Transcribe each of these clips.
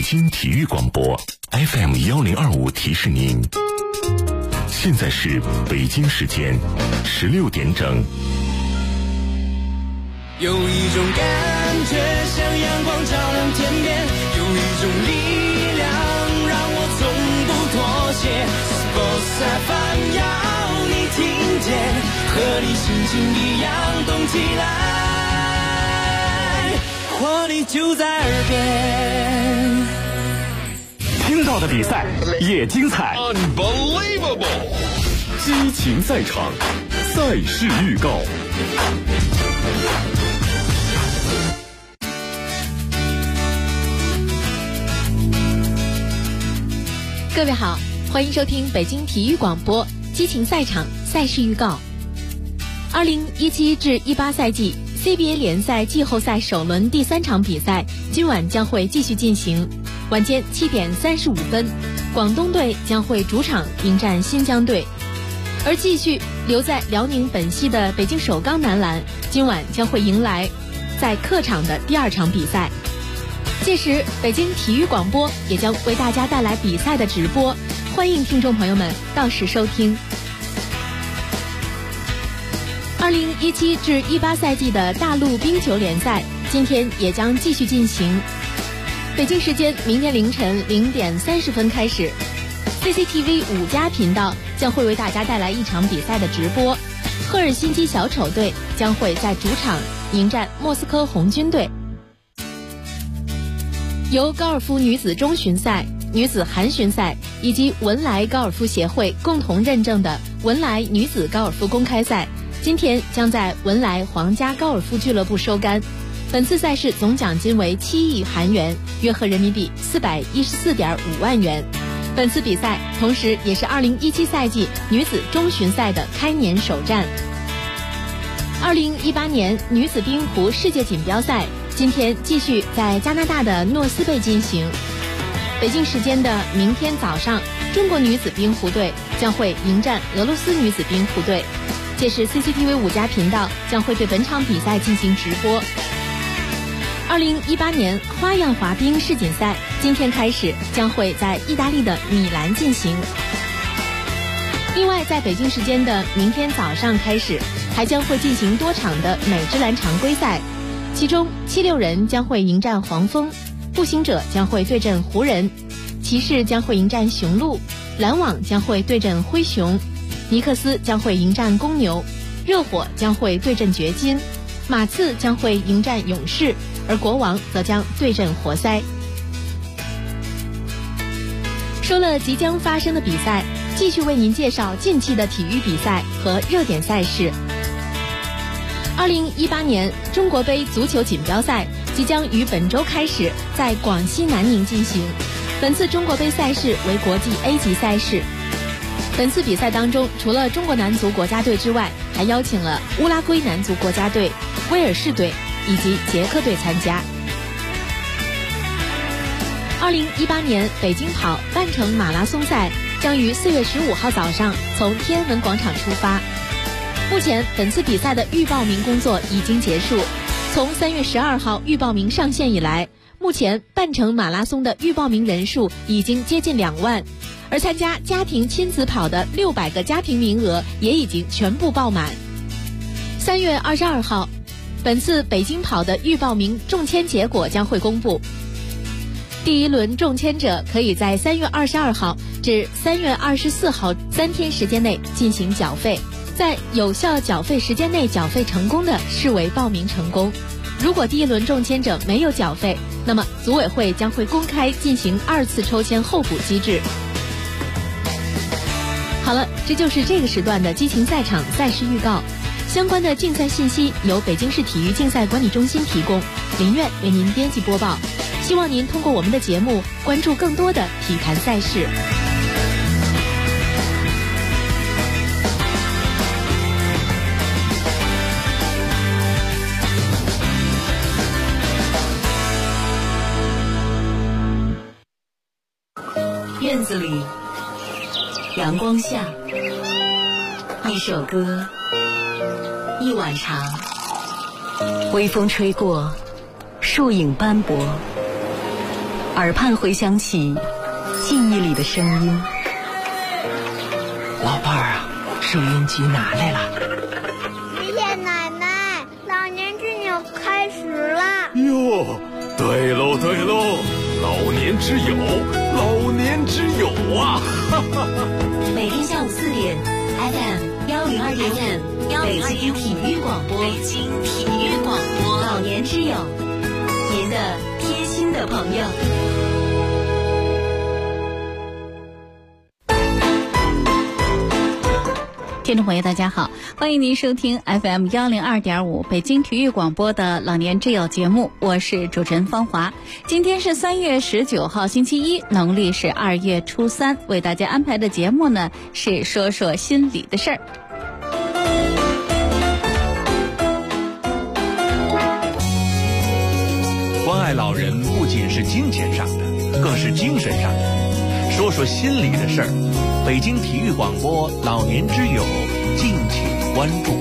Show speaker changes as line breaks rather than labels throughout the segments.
京体育广播 FM1025提示您，现在是北京时间16点整。
有一种感觉像阳光照亮天边，有一种力量让我从不妥协。Sports FM 要你听见，和你心情一样动起来，活力就在耳边。
听到的比赛也精彩
Unbelievable，
激情赛场，赛事预告。
各位好，欢迎收听北京体育广播激情赛场赛事预告。2017至18赛季 CBA 联赛季后赛首轮第3场比赛今晚将会继续进行。晚间7点35分，广东队将会主场迎战新疆队，而继续留在辽宁本溪的北京首钢男篮今晚将会迎来在客场的第2场比赛。届时北京体育广播也将为大家带来比赛的直播，欢迎听众朋友们到时收听。2017至18赛季的大陆冰球联赛今天也将继续进行。北京时间明天凌晨0点30分开始， CCTV 5家频道将会为大家带来一场比赛的直播。赫尔辛基小丑队将会在主场迎战莫斯科红军队。由高尔夫女子中巡赛、女子韩巡赛以及文莱高尔夫协会共同认证的文莱女子高尔夫公开赛今天将在文莱皇家高尔夫俱乐部收杆。本次赛事总奖金为7亿韩元，约合人民币414.5万元。本次比赛同时也是2017赛季女子中巡赛的开年首战。2018年女子冰壶世界锦标赛今天继续在加拿大的诺斯贝进行。北京时间的明天早上，中国女子冰壶队将会迎战俄罗斯女子冰壶队，届时 CCTV 5家频道将会对本场比赛进行直播。2018年花样滑冰世锦赛今天开始，将会在意大利的米兰进行。另外在北京时间的明天早上开始，还将会进行多场的美职篮常规赛，其中76人将会迎战黄蜂，步行者将会对阵湖人，骑士将会迎战雄鹿，篮网将会对阵灰熊，尼克斯将会迎战公牛，热火将会对阵掘金，马刺将会迎战勇士，而国王则将对阵活塞。说了即将发生的比赛，继续为您介绍近期的体育比赛和热点赛事。2018年中国杯足球锦标赛即将于本周开始在广西南宁进行。本次中国杯赛事为国际 A 级赛事。本次比赛当中，除了中国男足国家队之外，还邀请了乌拉圭男足国家队、威尔士队以及捷克队参加。2018年北京跑半程马拉松赛将于4月15号早上从天安门广场出发。目前本次比赛的预报名工作已经结束，从3月12号预报名上线以来，目前半程马拉松的预报名人数已经接近2万，而参加家庭亲子跑的600个家庭名额也已经全部爆满。3月22号，本次北京跑的预报名中签结果将会公布。第一轮中签者可以在3月22号至3月24号3天时间内进行缴费，在有效缴费时间内缴费成功的视为报名成功。如果第一轮中签者没有缴费，那么组委会将会公开进行2次抽签候补机制。好了，这就是这个时段的激情赛场赛事预告。相关的竞赛信息由北京市体育竞赛管理中心提供，林苑为您编辑播报。希望您通过我们的节目关注更多的体坛赛事。
院子里，阳光下，一首歌，一碗茶，微风吹过，树影斑驳， 耳畔回响起记忆里的声音。
老伴儿啊，收音机拿来了。
爷爷奶奶，老年之友开始了。
哟，对喽对喽，老年之友，老年之友啊！
每天下午4点 FM102.5北京体育广播，老年之友，您的贴心的朋友。
听众朋友大家好，欢迎您收听 FM102.5 北京体育广播的老年之友节目，我是主持人芳华。今天是3月19号星期一，农历是2月初3，为大家安排的节目呢是说说心里的事儿。
关爱老人不仅是金钱上的，更是精神上的。说说心里的事儿，北京体育广播老年之友，敬请关注。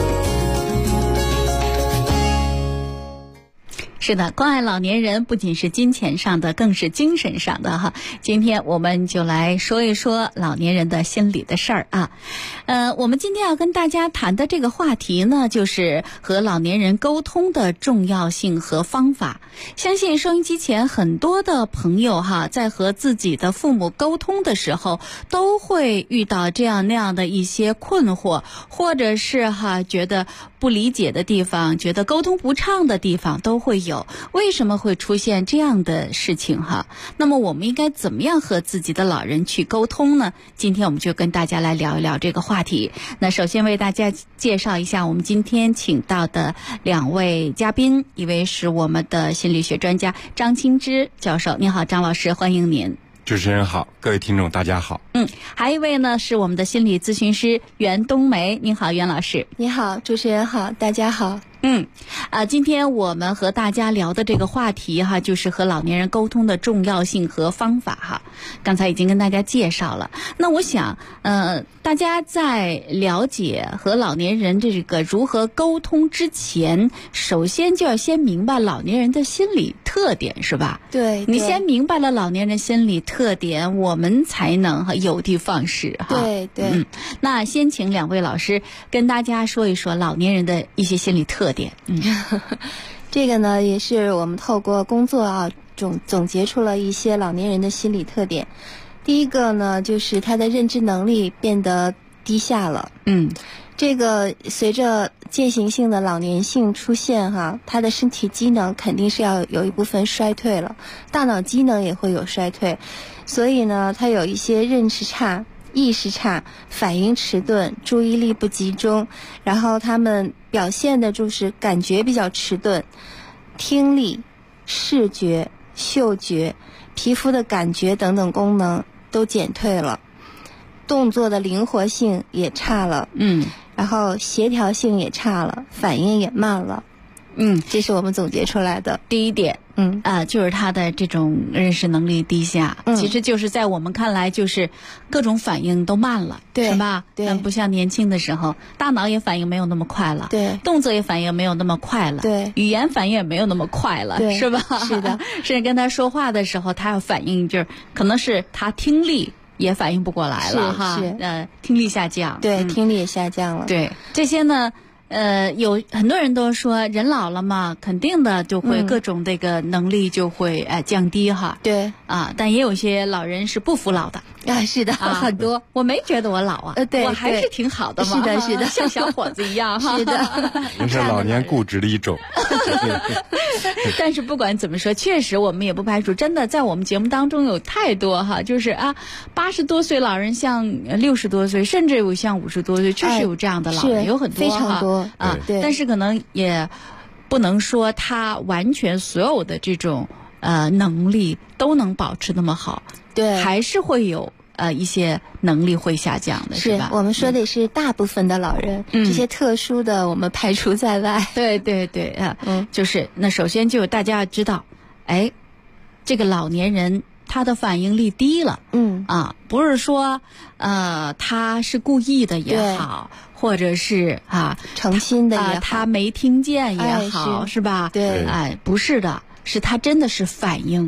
是的，关爱老年人不仅是金钱上的，更是精神上的哈。今天我们就来说一说老年人的心理的事儿啊。我们今天要跟大家谈的这个话题呢，就是和老年人沟通的重要性和方法。相信收音机前很多的朋友哈，在和自己的父母沟通的时候，都会遇到这样那样的一些困惑，或者是觉得不理解的地方，觉得沟通不畅的地方都会有。为什么会出现这样的事情哈？那么我们应该怎么样和自己的老人去沟通呢？今天我们就跟大家来聊一聊这个话题。那首先为大家介绍一下我们今天请到的2位嘉宾，一位是我们的心理学专家张清之教授。您好，张老师，欢迎您。
主持人好，各位听众大家好。
还有一位呢是我们的心理咨询师袁冬梅。您好，袁老师。
你好，主持人好，大家好。
今天我们和大家聊的这个话题哈，就是和老年人沟通的重要性和方法哈。刚才已经跟大家介绍了。那我想，大家在了解和老年人这个如何沟通之前，首先就要先明白老年人的心理特点，是吧？
对，
你先明白了老年人心理特点，我们才能有的放矢哈。
对对。
那先请2位老师跟大家说一说老年人的一些心理特点。
这个呢也是我们透过工作总结出了一些老年人的心理特点。第一个呢，就是他的认知能力变得低下了。这个随着渐行性的老年性出现哈，他的身体机能肯定是要有一部分衰退了，大脑机能也会有衰退，所以呢他有一些认识差、意识差、反应迟钝、注意力不集中，然后他们表现的就是感觉比较迟钝，听力、视觉、嗅觉、皮肤的感觉等等功能都减退了，动作的灵活性也差了，然后协调性也差了，反应也慢了。这是我们总结出来的
第一点。就是他的这种认识能力低下，其实就是在我们看来就是各种反应都慢了，
对，
是吧？
对，
不像年轻的时候，大脑也反应没有那么快了，
对，
动作也反应没有那么快了，
对，
语言反应也没有那么快了，
对，
是吧？
是的，
甚至跟他说话的时候，他要反应就是可能是他听力也反应不过来了哈，听力下降，
对，听力也下降了，
对，这些呢。有很多人都说人老了嘛，肯定的就会各种这个能力就会降低哈。
对
但也有些老人是不服老的
是的，
很多。我没觉得我老啊，
对，
我还是挺好的嘛。
是的，是的，
像小伙子一样哈。
是的，
您是老年固执的一种。
但是不管怎么说，确实我们也不排除，真的在我们节目当中有太多哈，就是80多岁老人像60多岁，甚至有像50多岁，确实有这样的老人，有很多
非常多
对。但是可能也不能说他完全所有的这种能力都能保持那么好，
对，
还是会有一些能力会下降的，是吧？
我们说的是大部分的老人，这些特殊的我们排除在外。
对对对就是那首先就大家要知道，这个老年人他的反应力低了，不是说他是故意的也好，或者是
诚心的也好，
他没听见也好，是吧？
对，
不是的，是他真的是反应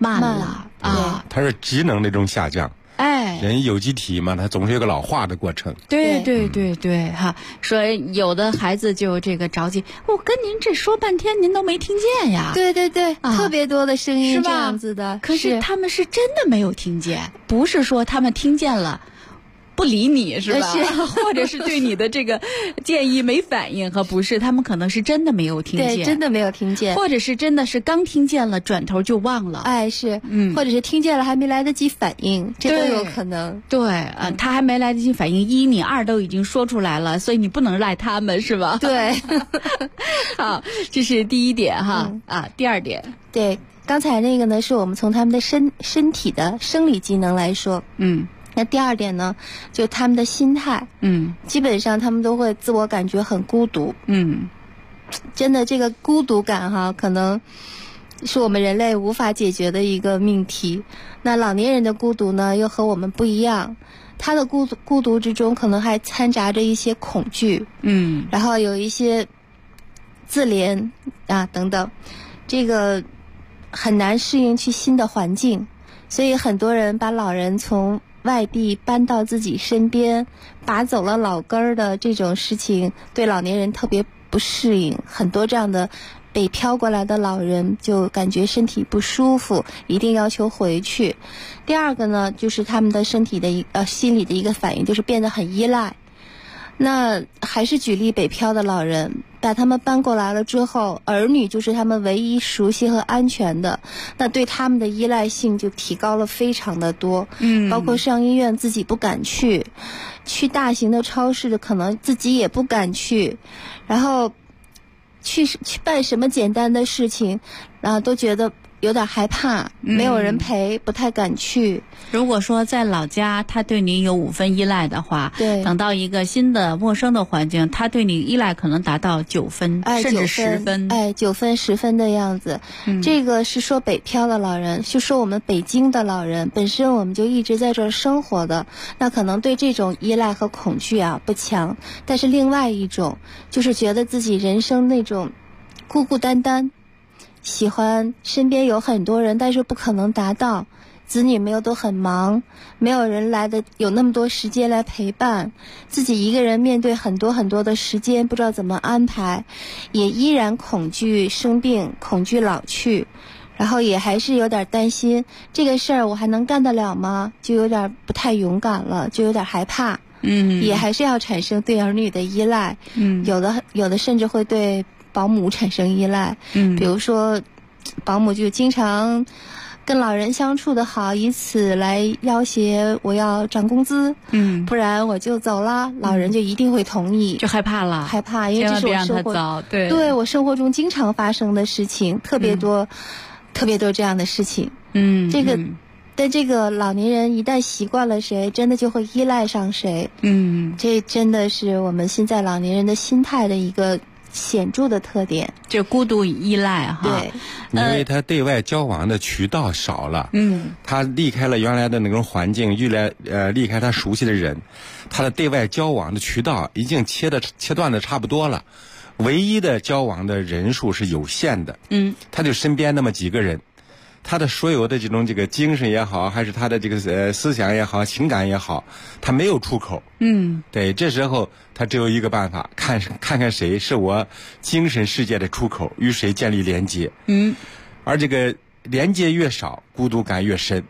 慢了啊，
它是机能的一种下降。
哎，
人有机体嘛，它总是有个老化的过程。
对哈，说有的孩子就这个着急，我跟您这说半天，您都没听见呀。
对，特别多的声音这样子的。
可是他们是真的没有听见，不是说他们听见了不理你是吧？或者是对你的这个建议没反应，和不是他们可能是真的没有听见，
对，真的没有听见，
或者是真的是刚听见了，转头就忘了。
哎，是，或者是听见了还没来得及反应，这都有可能。
对，他还没来得及反应，一你二都已经说出来了，所以你不能赖他们是吧？
对，
好，这是第一点哈。第二点，
对，刚才那个呢，是我们从他们的身体的生理机能来说，那第二点呢，就他们的心态，基本上他们都会自我感觉很孤独，真的这个孤独感哈，可能是我们人类无法解决的一个命题。那老年人的孤独呢，又和我们不一样，他的孤独之中可能还掺杂着一些恐惧，然后有一些自怜啊等等，这个很难适应去新的环境，所以很多人把老人从外地搬到自己身边，拔走了老根儿的这种事情，对老年人特别不适应。很多这样的北漂过来的老人就感觉身体不舒服，一定要求回去。第二个呢，就是他们的身体的心理的一个反应，就是变得很依赖。那还是举例北漂的老人，把他们搬过来了之后，儿女就是他们唯一熟悉和安全的，那对他们的依赖性就提高了非常的多。包括上医院自己不敢去大型的超市可能自己也不敢去，然后去办什么简单的事情，都觉得有点害怕，没有人陪，不太敢去。
如果说在老家他对你有5分依赖的话，
对，
等到一个新的陌生的环境，他对你依赖可能达到9分，甚至10分。
9分10分的样子。这个是说北漂的老人，就说我们北京的老人，本身我们就一直在这儿生活的，那可能对这种依赖和恐惧不强。但是另外一种就是觉得自己人生那种孤孤单单，喜欢身边有很多人，但是不可能达到，子女们又都很忙，没有人有那么多时间来陪伴，自己一个人面对很多很多的时间，不知道怎么安排，也依然恐惧生病，恐惧老去，然后也还是有点担心这个事儿我还能干得了吗？就有点不太勇敢了，就有点害怕。也还是要产生对儿女的依赖。有的甚至会对保姆产生依赖。比如说保姆就经常跟老人相处的好，以此来要挟我要涨工资，不然我就走了，老人就一定会同意，
就害怕了，
害怕，因为这是我生活
对
我生活中经常发生的事情，特别多这样的事情。但这个老年人一旦习惯了谁，真的就会依赖上谁。这真的是我们现在老年人的心态的一个显著的特点，
就孤独依赖哈。
对，
因为他对外交往的渠道少了，他离开了原来的那种环境，离开他熟悉的人，他的对外交往的渠道已经切断的差不多了，唯一的交往的人数是有限的。他就身边那么几个人，他的所有的这个精神也好，还是他的这个思想也好，情感也好，他没有出口。对，这时候他只有一个办法，看看谁是我精神世界的出口，与谁建立连接。而这个连接越少，孤独感越深。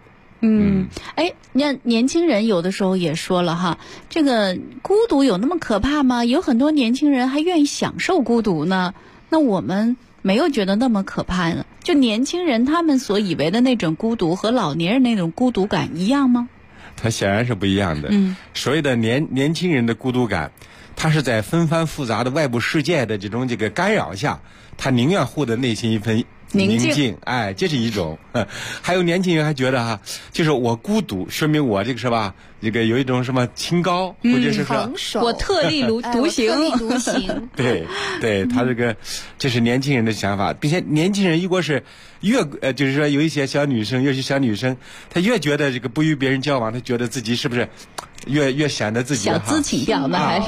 年轻人有的时候也说了哈，这个孤独有那么可怕吗？有很多年轻人还愿意享受孤独呢。那我们没有觉得那么可怕呢？就年轻人他们所以为的那种孤独和老年人那种孤独感一样吗？
它显然是不一样的。所谓的年轻人的孤独感，他是在纷繁复杂的外部世界的这个干扰下，他宁愿获得内心一份宁静。这是一种。还有年轻人还觉得就是我孤独，说明我是吧， 这个有一种什么清高，或者是说
我特立独行，
特立独行。
对，他这是年轻人的想法，并且年轻人如果是就是说有一些小女生，尤其小女生，她越觉得这个不与别人交往，她觉得自己是不是越显得自己
小资情调呢，还是？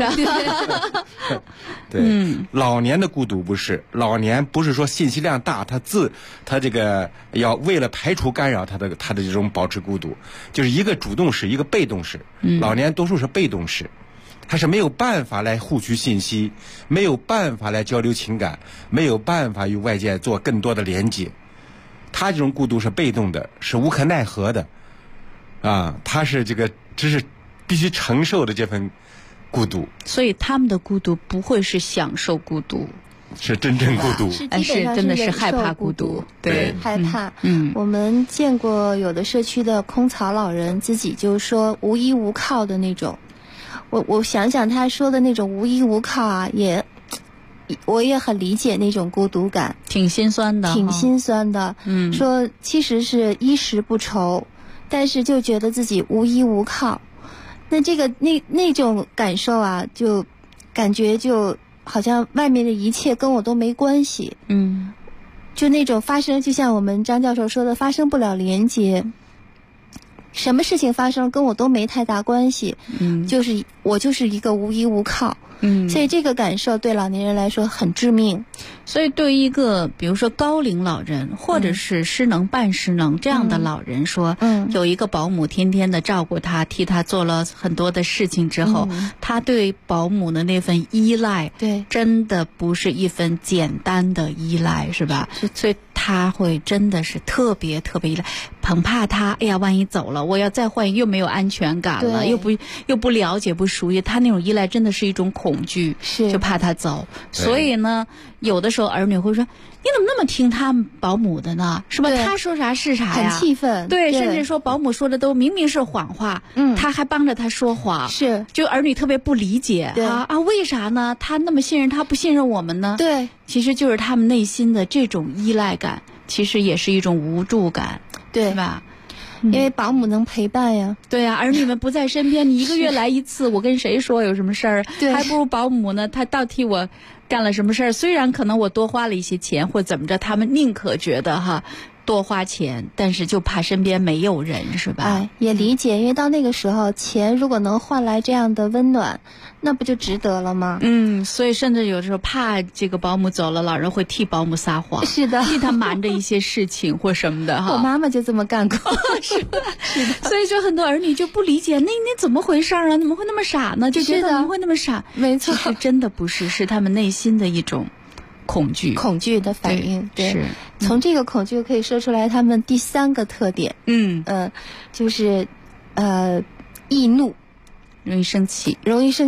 对，老年的孤独不是，老年不是说信息量大，他这个要为了排除干扰他的这种保持孤独，就是一个主动式，一个被动式。老年多数是被动式，他是没有办法来获取信息，没有办法来交流情感，没有办法与外界做更多的连接。他这种孤独是被动的，是无可奈何的，他是只是必须承受的这份孤独，
所以他们的孤独不会是享受孤独，
是真正孤独，
是
真的是害怕孤独，对，
害怕。我们见过有的社区的空巢老人自己就说无依无靠的那种。我想想他说的那种无依无靠啊，我也很理解那种孤独感，
挺心酸的。
说其实是衣食不愁，但是就觉得自己无依无靠。那那种感受啊，就感觉就好像外面的一切跟我都没关系。就那种就像我们张教授说的，发生不了连接，什么事情发生跟我都没太大关系。我就是一个无依无靠。所以这个感受对老年人来说很致命。
所以对于一个比如说高龄老人或者是失能半失能这样的老人说，有一个保姆天天的照顾他，替他做了很多的事情之后，他对保姆的那份依赖，
对，
真的不是一份简单的依赖，是吧？所以他会真的是特别特别依赖，很怕他，哎呀，万一走了，我要再换又没有安全感了，又不了解不熟悉，他那种依赖真的是一种恐惧，就怕他走。所以呢，有的时候儿女会说，你怎么那么听他们保姆的呢？是吧？他说啥是啥呀，
很气愤。
对，甚至说保姆说的都明明是谎话，他还帮着他说谎，就儿女特别不理解为啥呢？他那么信任他，不信任我们呢？
对，
其实就是他们内心的这种依赖感，其实也是一种无助感，
对，
是吧？
因为保姆能陪伴呀。
对呀，儿女们不在身边，你1个月来1次，我跟谁说有什么事儿？还不如保姆呢，他倒替我干了什么事儿？虽然可能我多花了一些钱或怎么着，他们宁可觉得多花钱，但是就怕身边没有人，是吧？
也理解，因为到那个时候，钱如果能换来这样的温暖，那不就值得了吗？
所以甚至有时候怕这个保姆走了，老人会替保姆撒谎，
是的，
替他瞒着一些事情或什么的
我妈妈就这么干过，
是的。所以说很多儿女就不理解，那怎么回事啊？怎么会那么傻呢？就觉得怎么会那么傻？
没错，
其实真的不是，是他们内心的一种恐惧
的反应。对，
是
从这个恐惧可以说出来他们第3个特点。就是易怒，
容易生气。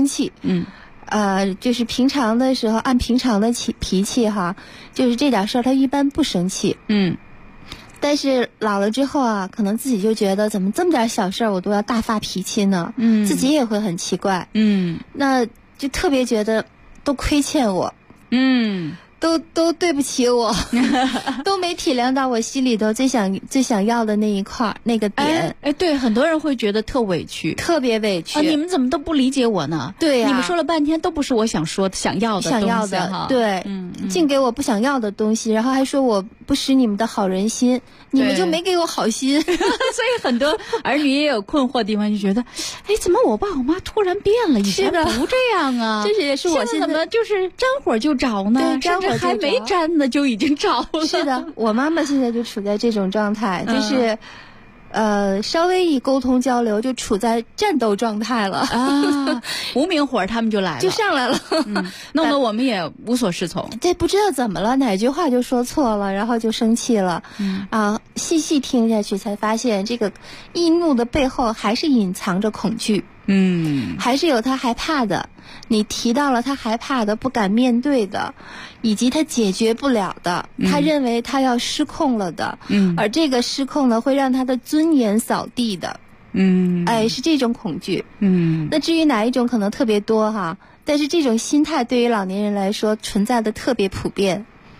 就是平常的时候按平常的脾气就是这点事儿他一般不生气。但是老了之后啊，可能自己就觉得怎么这么点小事儿我都要大发脾气呢？自己也会很奇怪。那就特别觉得都亏欠我。都对不起我，都没体谅到我心里头最想要的那一块那个点。
对，很多人会觉得特委屈，
特别委屈。
你们怎么都不理解我呢？
对呀，
你们说了半天都不是我想要的，
对，净给我不想要的东西，然后还说我不识你们的好人心，你们就没给我好心。
所以很多儿女也有困惑的地方，就觉得，怎么我爸我妈突然变了？以前不这样啊！
这也是我
现在怎么就是沾火就着呢？
对，沾火
还没沾呢就已经着了。
是的，我妈妈现在就处在这种状态，就是稍微一沟通交流就处在战斗状态了
无名火他们就来了，
就上来了，
弄得我们也无所适从。
这不知道怎么了，哪句话就说错了，然后就生气了。细细听下去才发现，这个易怒的背后还是隐藏着恐惧。还是有他害怕的，你提到了他害怕的、不敢面对的，以及他解决不了的，他认为他要失控了的，而这个失控呢，会让他的尊严扫地的，是这种恐惧。那至于哪一种可能特别多但是这种心态对于老年人来说存在的特别普遍。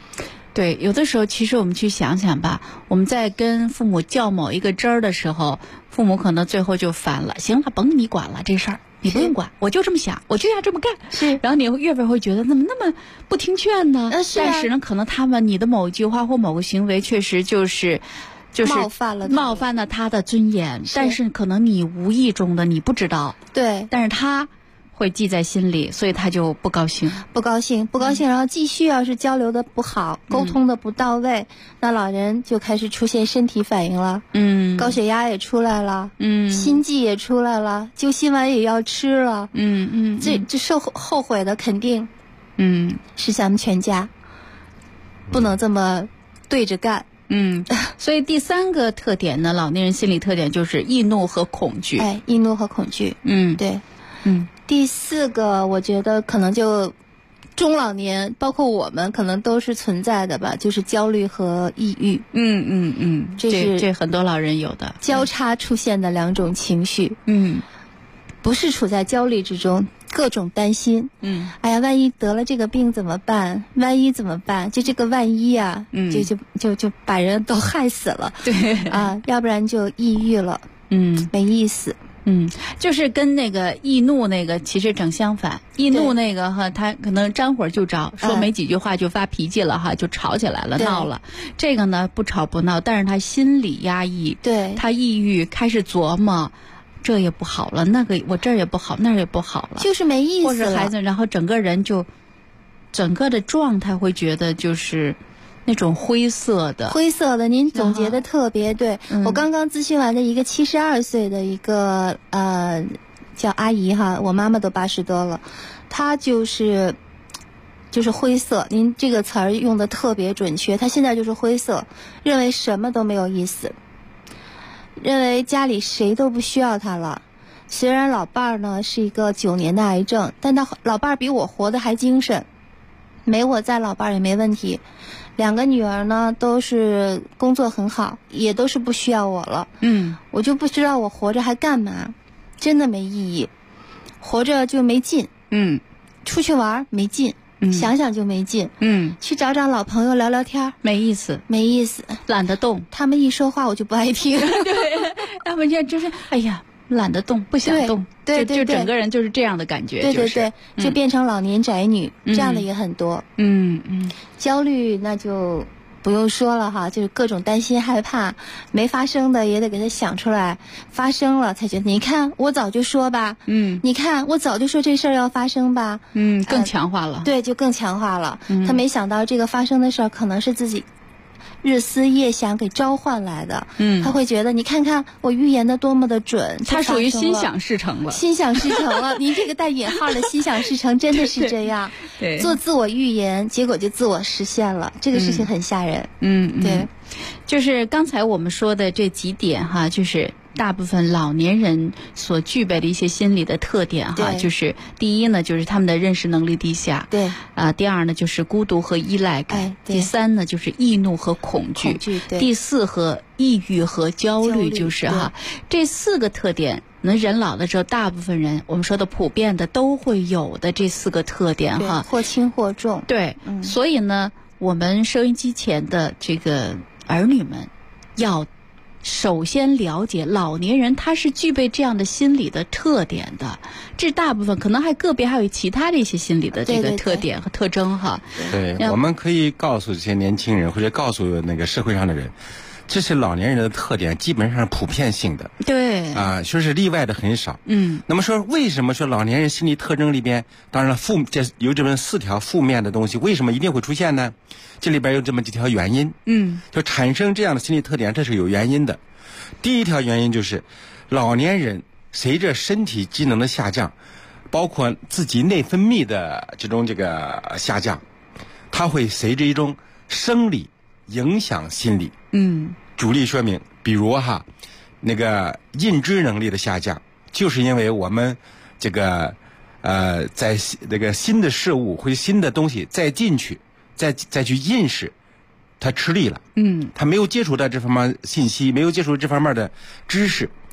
对，有的时候其实我们去想想吧，我们在跟父母较某一个真儿的时候，父母可能最后就烦了，行了，甭你管了这事儿。你不用管，我就这么想，我就要这么干。
是，
然后你越边会觉得怎么那么不听劝呢？
是啊、
但是呢，可能你的某一句话或某个行为，确实就是冒犯了他的尊严。但是可能你无意中的你不知道，
对，
但是他会记在心里，所以他就不高兴。
然后继续要是交流的不好，沟通的不到位，那老人就开始出现身体反应了。高血压也出来了。心悸也出来了，救心丸也要吃了。这受后悔的肯定，是咱们全家，不能这么对着干。
所以第3个特点呢，老年人心理特点就是易怒和恐惧。
易怒和恐惧。对。第4个我觉得可能就中老年包括我们可能都是存在的吧，就是焦虑和抑郁。
这很多老人有的
交叉出现的2种情绪。不是处在焦虑之中，各种担心。哎呀，万一得了这个病怎么办？万一怎么办？就这个万一啊，就把人都害死了。
对
啊，要不然就抑郁了。没意思。
就是跟那个易怒那个其实正相反。易怒那个哈，他可能沾火就着，说没几句话就发脾气了哈，就吵起来了，闹了。这个呢不吵不闹，但是他心理压抑，
对，
他抑郁，开始琢磨，这也不好了，那个我这儿也不好，那儿也不好了，
就是没意思了。
或者孩子，然后整个人就整个的状态会觉得就是那种灰色的，您总结的特别对。
我刚刚咨询完的一个72岁的一个叫阿姨哈，我妈妈都80多了，她就是灰色，您这个词儿用的特别准确。她现在就是灰色，认为什么都没有意思，认为家里谁都不需要她了。虽然老伴儿呢是一个9年的癌症，但他老伴儿比我活得还精神，没我在老伴儿也没问题。2个女儿呢都是工作很好，也都是不需要我了。我就不知道我活着还干嘛，真的没意义，活着就没劲。出去玩没劲，想想就没劲。去找老朋友聊聊天
没意思，
懒得动。他们一说话我就不爱听。
对，要不然就是哎呀懒得动，不想动。
对，
就整个人就是这样的感觉。
对，就变成老年宅女，这样的也很多。焦虑那就不用说了哈，就是各种担心害怕，没发生的也得给他想出来，发生了才觉得你看我早就说吧。你看我早就说这事儿要发生吧。
更强化了。
对，就更强化了。他没想到这个发生的事儿可能是自己日思夜想给召唤来的。他会觉得你看看我预言的多么的准，
他属于心想事成了。
您这个带引号的心想事成真的是这样。
对，
做自我预言，结果就自我实现了，这个事情很吓人。对，
就是刚才我们说的这几点哈，就是大部分老年人所具备的一些心理的特点哈，就是第一呢，就是他们的认识能力低下。
对
第二呢，就是孤独和依赖感。第3呢，就是易怒和恐惧。第4和抑郁和焦虑，就是哈，这4个特点，人老的时候，大部分人我们说的普遍的都会有的这4个特点哈，
或轻或重。
对，所以呢，我们收音机前的这个儿女们要首先了解老年人他是具备这样的心理的特点的，这大部分可能还个别还有其他的一些心理的这个特点和特征哈。
对，我们可以告诉这些年轻人或者告诉那个社会上的人，这是老年人的特点，基本上是普遍性的。
对
说是例外的很少。那么说为什么说老年人心理特征里边，当然了有这么4条负面的东西，为什么一定会出现呢？这里边有这么几条原因。就产生这样的心理特点，这是有原因的。第一条原因就是老年人随着身体机能的下降，包括自己内分泌的这个下降，它会随着一种生理影响心理。主例说明，比如那个认知能力的下降，就是因为我们这个在那个新的事物或者新的东西再进去再去认识，他吃力了。他没有接触到这方面信息，没有接触这方面的知识，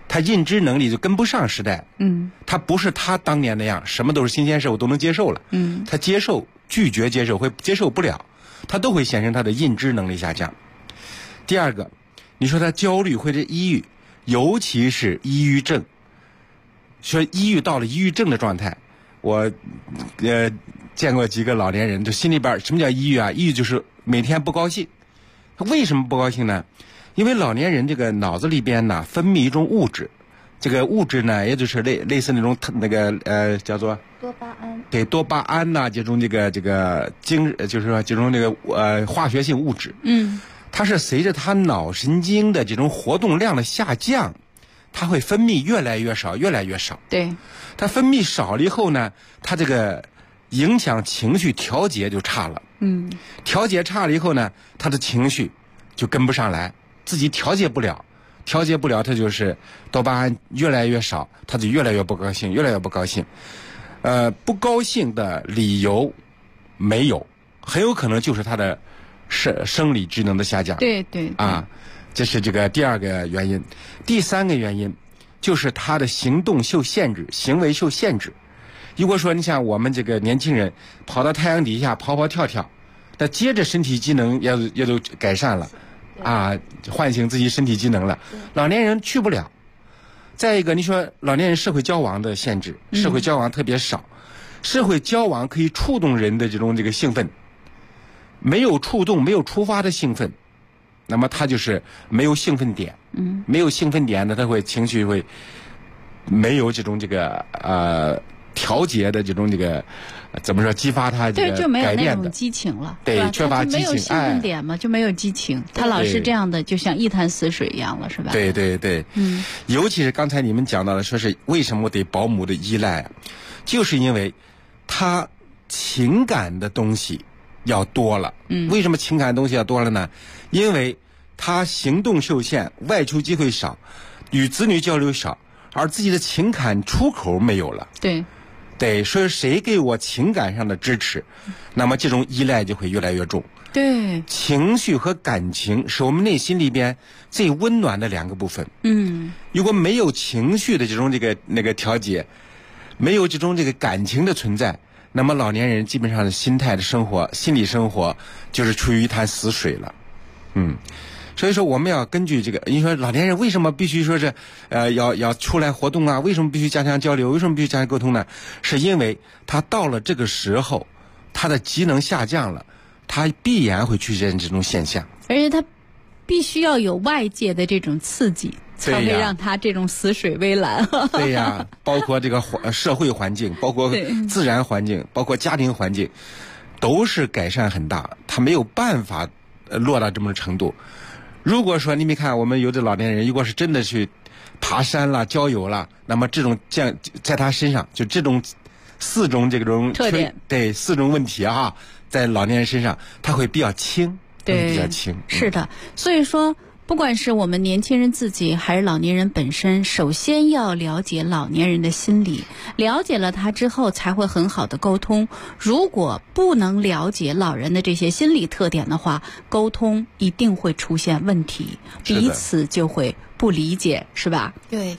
他认知能力就跟不上时代。他不是他当年那样，什么都是新鲜事物都能接受了。他拒绝接受，会接受不了，他都会显示他的认知能力下降。第二个，你说他焦虑或者抑郁，尤其是抑郁症，说抑郁到了抑郁症的状态，我见过几个老年人，就心里边什么叫抑郁啊？抑郁就是每天不高兴。他为什么不高兴呢？因为老年人这个脑子里边呢分泌一种物质，这个物质呢也就是类似那种叫做
多巴胺。
对，多巴胺呐，这种就是说这种化学性物质。它是随着他脑神经的这种活动量的下降，它会分泌越来越少，越来越少。
对，
它分泌少了以后呢，它这个影响情绪调节就差了。调节差了以后呢，他的情绪就跟不上来，自己调节不了，他就是多巴胺越来越少，他就越来越不高兴，越来越不高兴。不高兴的理由没有，很有可能就是他的生理机能的下降。
对啊，
这是这个第二个原因。第三个原因就是他的行动受限制，行为受限制。如果说你像我们这个年轻人跑到太阳底下跑跑跳跳，那接着身体机能也都改善了唤醒自己身体机能了。老年人去不了。再一个，你说老年人社会交往的限制，社会交往特别少，社会交往可以触动人的这个兴奋，没有触动没有触发的兴奋，那么他就是没有兴奋点。没有兴奋点呢，他会情绪会没有这种调节的这种怎么说激发他这个改变的，
对，就没有那种激情了。
对，缺乏激情。
没有兴奋点嘛，就没有激情。他老是这样的，就像一潭死水一样了，是吧？
对对对。尤其是刚才你们讲到的，说是为什么对保姆的依赖，就是因为他情感的东西要多了。为什么情感的东西要多了呢？因为他行动受限，外出机会少，与子女交流少，而自己的情感出口没有了。对，所以谁给我情感上的支持，那么这种依赖就会越来越重。
对，
情绪和感情是我们内心里边最温暖的两个部分。如果没有情绪的这种调节，没有这种感情的存在，那么老年人基本上的心态的生活、心理生活就是处于一潭死水了。所以说我们要根据你说老年人为什么必须说是要出来活动啊？为什么必须加强交流？为什么必须加强沟通呢？是因为他到了这个时候，他的机能下降了，他必然会出现这种现象。
而且他必须要有外界的这种刺激，才会让他这种死水微澜。
对呀，包括这个社会环境，包括自然环境，包括家庭环境，都是改善很大，他没有办法落到这么程度。如果说你没看我们有的老年人，如果是真的去爬山啦、郊游啦，那么在他身上就这种4种
特点，
对4种问题在老年人身上他会比较轻，
对，
比较轻。
是的，所以说不管是我们年轻人自己还是老年人本身，首先要了解老年人的心理，了解了他之后才会很好的沟通。如果不能了解老人的这些心理特点的话，沟通一定会出现问题，彼此就会不理解，是吧？
对。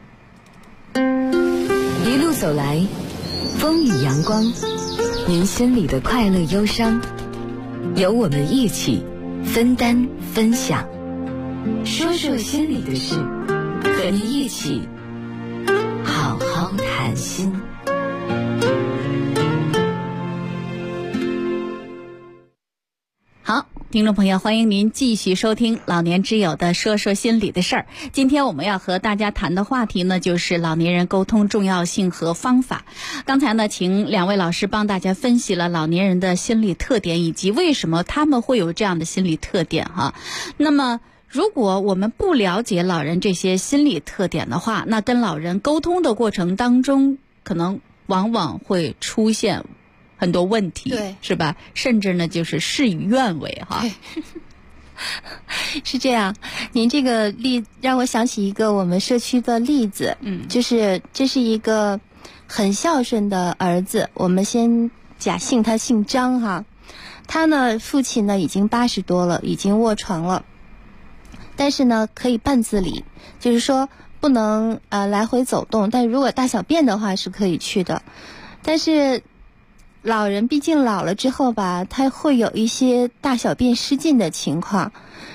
一路走来，风雨阳光，您心里的快乐忧伤，由我们一起分担分享。说说心里的事，和您一起好好谈心。
好，听众朋友，欢迎您继续收听老年之友的说说心里的事儿。今天我们要和大家谈的话题呢，就是老年人沟通重要性和方法。刚才呢，请2位老师帮大家分析了老年人的心理特点，以及为什么他们会有这样的心理特点那么如果我们不了解老人这些心理特点的话，那跟老人沟通的过程当中，可能往往会出现很多问题，
对，
是吧？甚至呢，就是事与愿违
是这样。您这个让我想起一个我们社区的例子，就是这是一个很孝顺的儿子，我们先假姓他姓张他呢父亲呢已经80多了，已经卧床了。但是呢，可以半自理，就是说不能来回走动，但如果大小便的话是可以去的。但是老人毕竟老了之后吧，他会有一些大小便失禁的情况。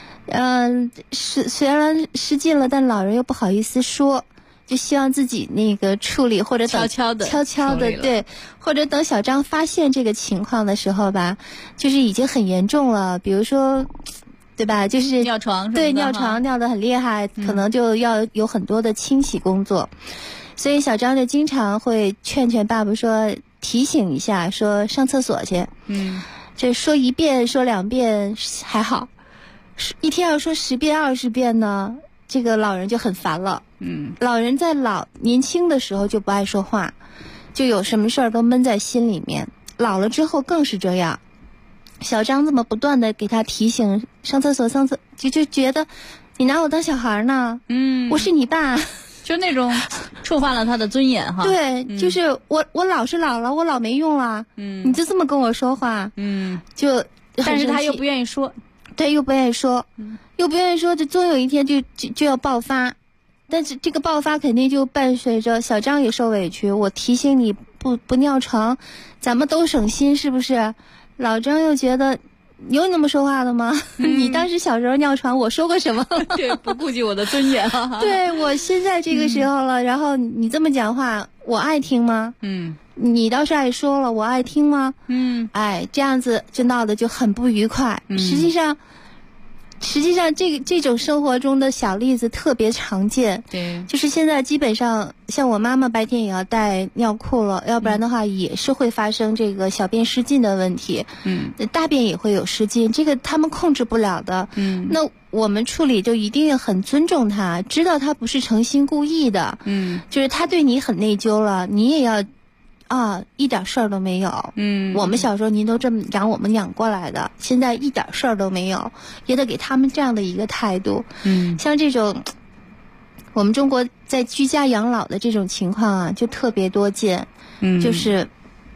虽然失禁了，但老人又不好意思说，就希望自己那个处理，或者等悄悄的对，或者等小张发现这个情况的时候吧，就是已经很严重了，比如说对吧，就是
尿床，
对，尿床尿得很厉害，可能就要有很多的清洗工作。所以小张就经常会劝爸爸说，提醒一下，说上厕所去。这说1遍说2遍还好，一天要说10遍20遍呢，这个老人就很烦了。老人在年轻的时候就不爱说话，就有什么事儿都闷在心里面，老了之后更是这样。小张这么不断的给他提醒上厕所，就觉得你拿我当小孩呢。我是你爸，
就那种触犯了他的尊严哈。
对，就是我老是老了，我老没用了。你就这么跟我说话。
但是他又不愿意说。
对，又不愿意说，这终有一天就要爆发。但是这个爆发肯定就伴随着小张也受委屈，我提醒你不尿床，咱们都省心，是不是？老张又觉得有那么说话的吗？你当时小时候尿床，我说过什么？
对，不顾及我的尊严。
对，我现在这个时候了，然后你这么讲话，我爱听吗？你倒是爱说了，我爱听吗？这样子就闹得就很不愉快。实际上这种生活中的小例子特别常见。
对，
就是现在基本上像我妈妈白天也要带尿裤了，要不然的话也是会发生这个小便失禁的问题。大便也会有失禁，这个他们控制不了的。那我们处理就一定要很尊重他，知道他不是诚心故意的。就是他对你很内疚了，你也要一点事儿都没有。我们小时候您都这么养我们养过来的，现在一点事儿都没有，也得给他们这样的一个态度。像这种我们中国在居家养老的这种情况啊，就特别多见。就是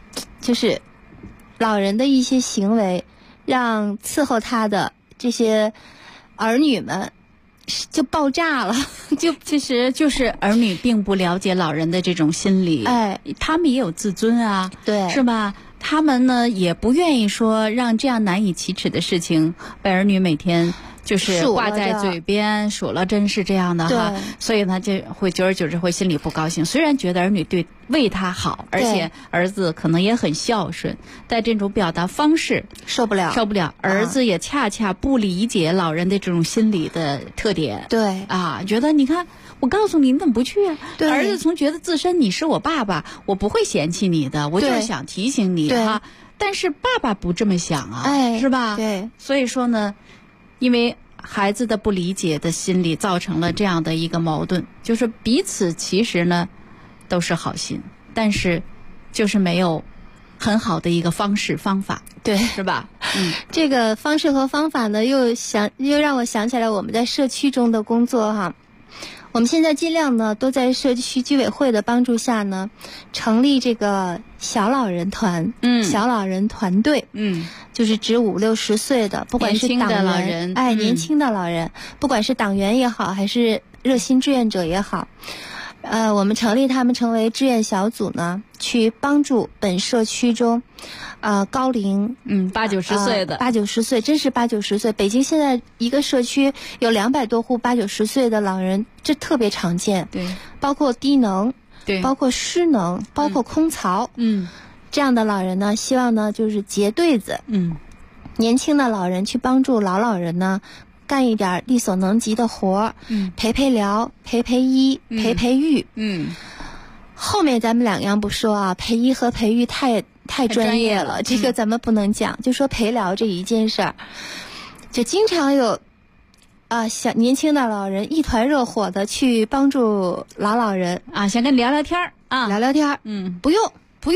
老人的一些行为，让伺候他的这些儿女们就爆炸了。
其实就是儿女并不了解老人的这种心理，他们也有自尊啊，
对，
是吧？他们呢也不愿意说让这样难以启齿的事情被儿女每天就是挂在嘴边数了，真是这样的哈。所以呢就会久而久之会心里不高兴。虽然觉得儿女为他好，而且儿子可能也很孝顺，但这种表达方式
受不了。
儿子也恰恰不理解老人的这种心理的特点。
对
觉得你看我告诉你，你怎么不去啊？
对，
儿子从觉得自身你是我爸爸，我不会嫌弃你的，我就是想提醒你哈。但是爸爸不这么想啊，是吧？
对，
所以说呢，因为孩子的不理解的心理造成了这样的一个矛盾，就是彼此其实呢都是好心，但是就是没有很好的一个方法，
对，
是吧？
这个方式和方法呢，又让我想起来我们在社区中的工作哈。我们现在尽量呢都在社区居委会的帮助下呢，成立这个小老人团，小老人团队，就是指5、60岁的，不管是党员，年轻的老人，不管是党员也好，还是热心志愿者也好，我们成立他们成为志愿小组呢，去帮助本社区中高龄
80、90岁的
80、90岁，真是80、90岁。北京现在一个社区有200多户80、90岁的老人，这特别常见。
对，
包括低能，
对，
包括失能，包括空巢，这样的老人呢，希望呢就是结对子，年轻的老人去帮助老人呢，干一点力所能及的活，陪聊、陪医、陪育，后面咱们2样不说啊，陪医和陪育太专业了，这个咱们不能讲，就说陪聊这一件事儿，就经常有小年轻的老人一团热火的去帮助老人
想跟你聊聊天
聊天，不用，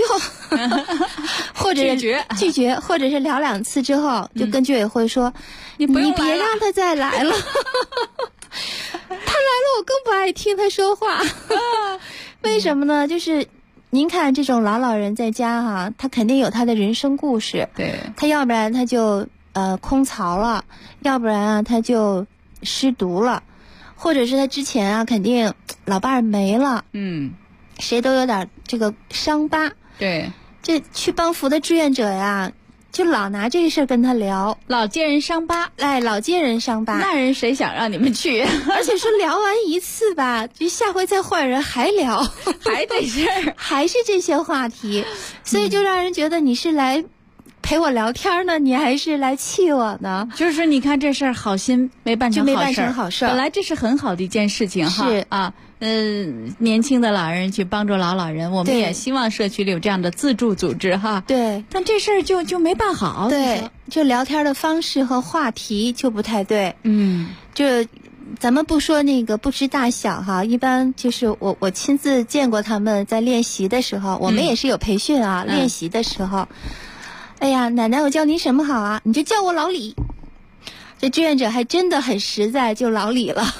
或者拒绝，或者是聊2次之后，就跟居委会说，你别让他再来了，他来了我更不爱听他说话，为什么呢？就是您看这种老人在家他肯定有他的人生故事，
对，
他要不然他就空巢了，要不然他就失独了， 或者是他之前啊，肯定老伴儿没了，谁都有点这个伤疤。
对，
这去帮扶的志愿者呀，就老拿这个事儿跟他聊，
老揭人伤疤，
老揭人伤疤。
那人谁想让你们去？
而且说聊完一次吧，就下回再换人还聊，
还得是
还是这些话题，所以就让人觉得你是来陪我聊天呢，你还是来气我呢？
就是你看这事儿好心没办成好事，
就没办成好事。
本来这是很好的一件事情哈，
是
啊，年轻的老人去帮助老人，我们也希望社区里有这样的自助组织哈。
对，
但这事儿就没办好。
对，就聊天的方式和话题就不太对。就咱们不说那个不知大小哈，一般就是我亲自见过他们在练习的时候，我们也是有培训啊，练习的时候。哎呀，奶奶，我叫您什么好啊？你就叫我老李。这志愿者还真的很实在，就老李了。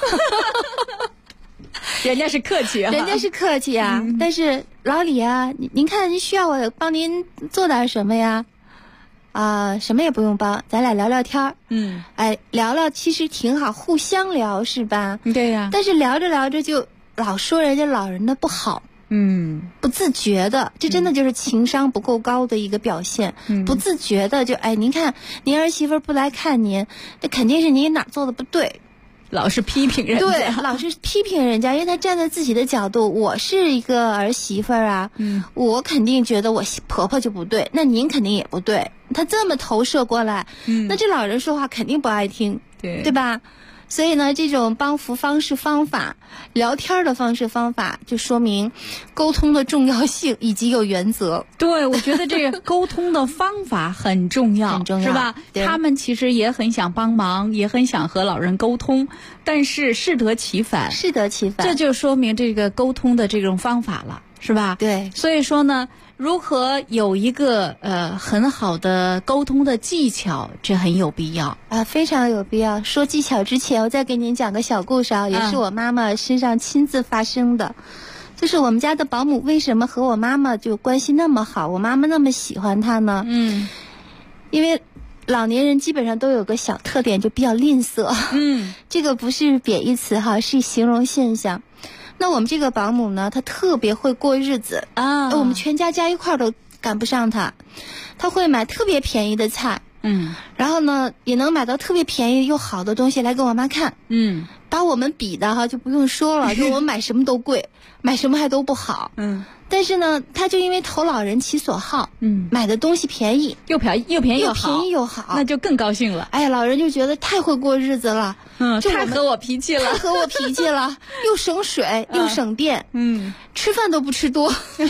人家是客气啊，
人家是客气啊。但是老李啊，您看您需要我帮您做点什么呀？什么也不用帮，咱俩聊聊天儿。聊聊其实挺好，互相聊是吧？
对呀。但
是聊着聊着就老说人家老人的不好。不自觉的，这真的就是情商不够高的一个表现。不自觉的就您看您儿媳妇不来看您，这肯定是您哪做的不对，
老是批评人家。
对，老是批评人家，因为他站在自己的角度，我是一个儿媳妇啊，我肯定觉得我婆婆就不对，那您肯定也不对。他这么投射过来，那这老人说话肯定不爱听，对吧？所以呢，这种帮扶方式方法，聊天的方式方法，就说明沟通的重要性以及有原则。
对，我觉得这个沟通的方法很重要，
很重要，
是吧？他们其实也很想帮忙，也很想和老人沟通，但是适得其反。
适得其反，
这就说明这个沟通的这种方法了，是吧？
对。
所以说呢，如何有一个很好的沟通的技巧，这很有必要
啊，非常有必要。说技巧之前，我再给您讲个小故事啊，也是我妈妈身上亲自发生的。就是我们家的保姆为什么和我妈妈就关系那么好，我妈妈那么喜欢她呢？因为老年人基本上都有个小特点，就比较吝啬。这个不是贬义词哈，是形容现象。那我们这个保姆呢，她特别会过日子啊，我们全家加一块都赶不上她。她会买特别便宜的菜，然后呢，也能买到特别便宜又好的东西来给我妈看，把我们比的哈就不用说了，就我们买什么都贵，买什么还都不好，但是呢，她就因为投老人其所好，买的东西便宜，
又便宜又好，那就更高兴了。
哎呀，老人就觉得太会过日子了，
太合我脾气了，
太合我脾气了，又省水又省电，吃饭都不吃多。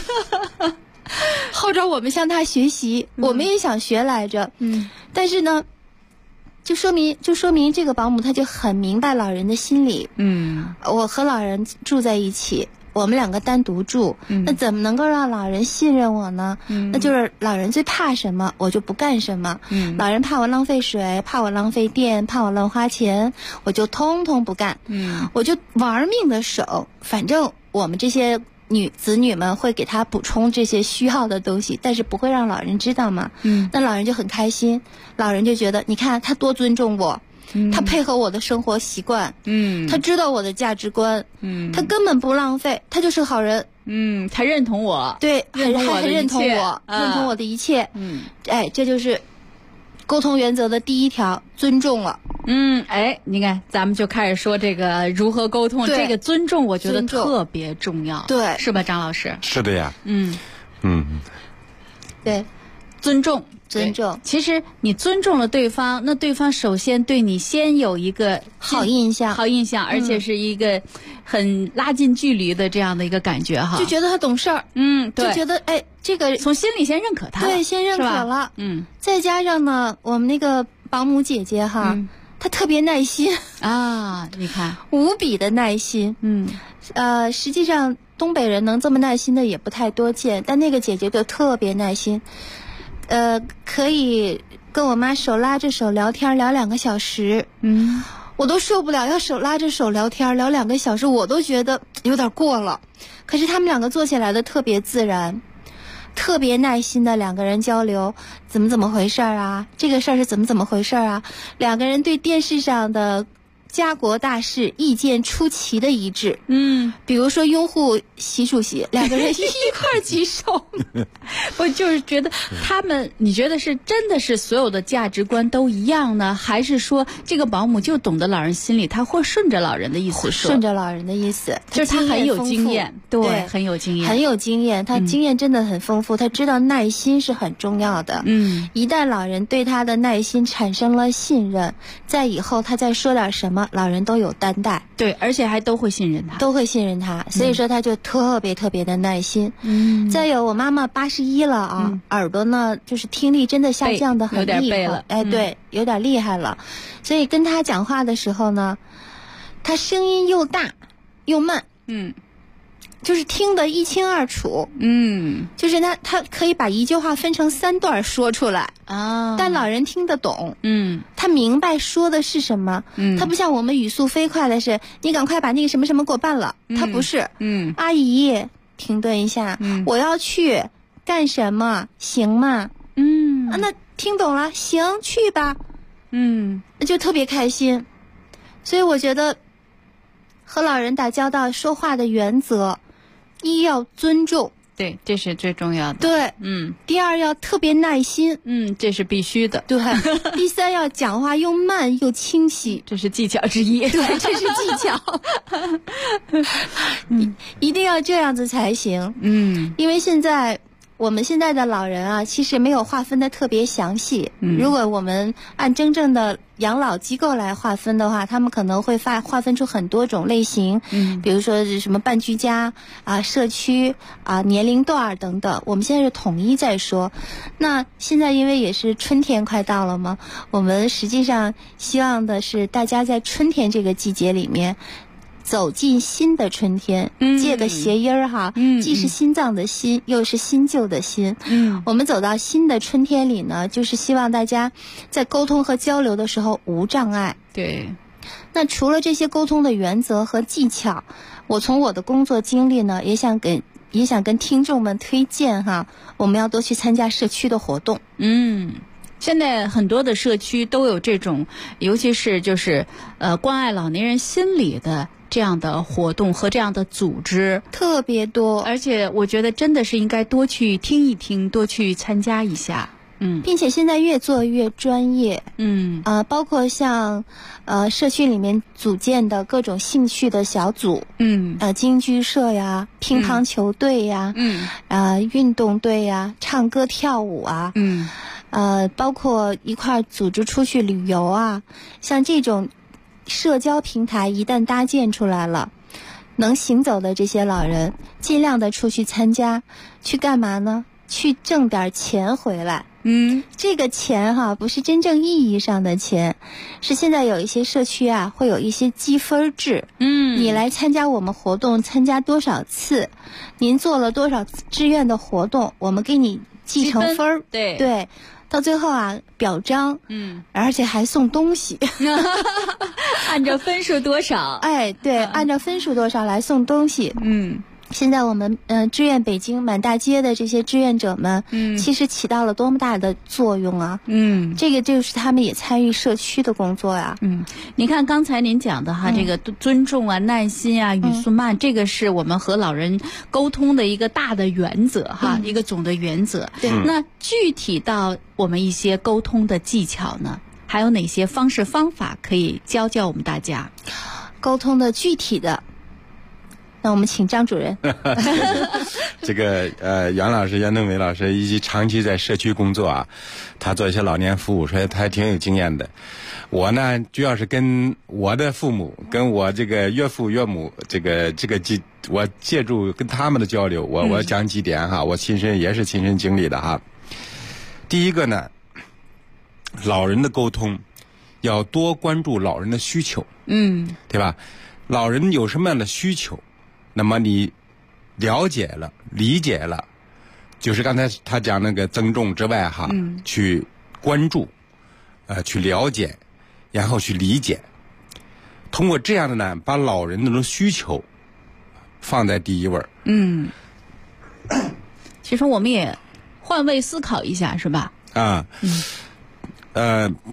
号召我们向他学习，我们也想学来着，但是呢，就说明这个保姆她就很明白老人的心理。我和老人住在一起，我们两个单独住，那怎么能够让老人信任我呢？那就是老人最怕什么，我就不干什么。老人怕我浪费水，怕我浪费电，怕我乱花钱，我就通通不干。我就玩命的守，反正我们这些子女们会给他补充这些需要的东西，但是不会让老人知道嘛。那老人就很开心，老人就觉得你看他多尊重我，他配合我的生活习惯，他知道我的价值观，他根本不浪费，他就是好人。
他认同我，
对，还很认同我，认同我的一切。哎，这就是沟通原则的第一条，尊重了。
你看咱们就开始说这个如何沟通，这个尊重我觉得特别重要，
对，
是吧，张老师？
是的呀。
对，
尊重。其实你尊重了对方，那对方首先对你先有一个
好印象，
而且是一个很拉近距离的这样的一个感觉哈，
就觉得他懂事儿，
对，
就觉得这个
从心里先认可他，
对，先认可了，再加上呢，我们那个保姆姐姐哈，她特别耐心
啊，你看
无比的耐心，实际上东北人能这么耐心的也不太多见，但那个姐姐就特别耐心。可以跟我妈手拉着手聊天聊2个小时，我都受不了，要手拉着手聊天聊2个小时，我都觉得有点过了。可是他们两个做起来的特别自然，特别耐心的2个人交流，怎么回事啊？这个事儿是怎么回事啊？2个人对电视上的家国大事意见出奇的一致。比如说拥护习主席，两个人一块举手。
我就是觉得他们，你觉得是真的是所有的价值观都一样呢，还是说这个保姆就懂得老人心理，他会顺着老人的意思说？
顺着老人的意思，
就是他很有经验，对，很有经验，
很有经验。他经验真的很丰富，他知道耐心是很重要的。一旦老人对他的耐心产生了信任，在以后他再说点什么，老人都有担待。
对，而且还都会信任他，
所以说他就特别特别的耐心。再有我妈妈81了啊，耳朵呢就是听力真的下降的很厉害了，对，有点厉害了。所以跟他讲话的时候呢，他声音又大又慢，就是听得一清二楚，就是他可以把一句话分成3段说出来啊，但老人听得懂，他明白说的是什么，他不像我们语速飞快的是你赶快把那个什么什么给我办了，他不是，阿姨停顿一下，我要去干什么，行吗？那听懂了，行，去吧，那就特别开心。所以我觉得和老人打交道说话的原则，一要尊重，
对，这是最重要的。
对，第二要特别耐心，
这是必须的。
对，第三要讲话又慢又清晰，
这是技巧之一。
对，这是技巧。一定要这样子才行。因为我们现在的老人啊，其实没有划分的特别详细。如果我们按真正的养老机构来划分的话，他们可能会划分出很多种类型。比如说什么半居家啊、社区啊、年龄段等等。我们现在是统一在说。那现在因为也是春天快到了嘛，我们实际上希望的是大家在春天这个季节里面走进新的春天，借个谐音儿哈，既是心脏的心，又是新旧的新。我们走到新的春天里呢，就是希望大家在沟通和交流的时候无障碍。
对。
那除了这些沟通的原则和技巧，我从我的工作经历呢，也想跟听众们推荐哈，我们要多去参加社区的活动。
现在很多的社区都有这种，尤其是就是关爱老年人心理的这样的活动和这样的组织
特别多，
而且我觉得真的是应该多去听一听，多去参加一下。
并且现在越做越专业。包括像社区里面组建的各种兴趣的小组，京剧社呀、乒乓球队呀、运动队呀、唱歌跳舞啊，包括一块组织出去旅游啊，像这种社交平台一旦搭建出来了，能行走的这些老人尽量的出去参加，去干嘛呢？去挣点钱回来。这个钱哈，不是真正意义上的钱，是现在有一些社区啊，会有一些积分制。你来参加我们活动，参加多少次，您做了多少志愿的活动，我们给你记成分。对，到最后啊，表彰，而且还送东西，
按照分数多少？
对，按照分数多少来送东西。现在我们志愿北京满大街的这些志愿者们，其实起到了多么大的作用啊！这个就是他们也参与社区的工作呀。
你看刚才您讲的哈，这个尊重啊、耐心啊、语速慢，这个是我们和老人沟通的一个大的原则哈，一个总的原则。那具体到我们一些沟通的技巧呢，还有哪些方式方法可以教我们大家？
沟通的具体的。那我们请张主任。
这个袁东伟老师以及长期在社区工作啊，他做一些老年服务，所以他还挺有经验的。我呢，主要是跟我的父母，跟我这个岳父岳母，我借助跟他们的交流，我讲几点哈，我亲身经历的哈。第一个呢，老人的沟通要多关注老人的需求，对吧？老人有什么样的需求？那么你了解了、理解了，就是刚才他讲那个增重之外哈，去关注，去了解，然后去理解。通过这样的呢，把老人那种需求放在第一位。
其实我们也换位思考一下，是吧？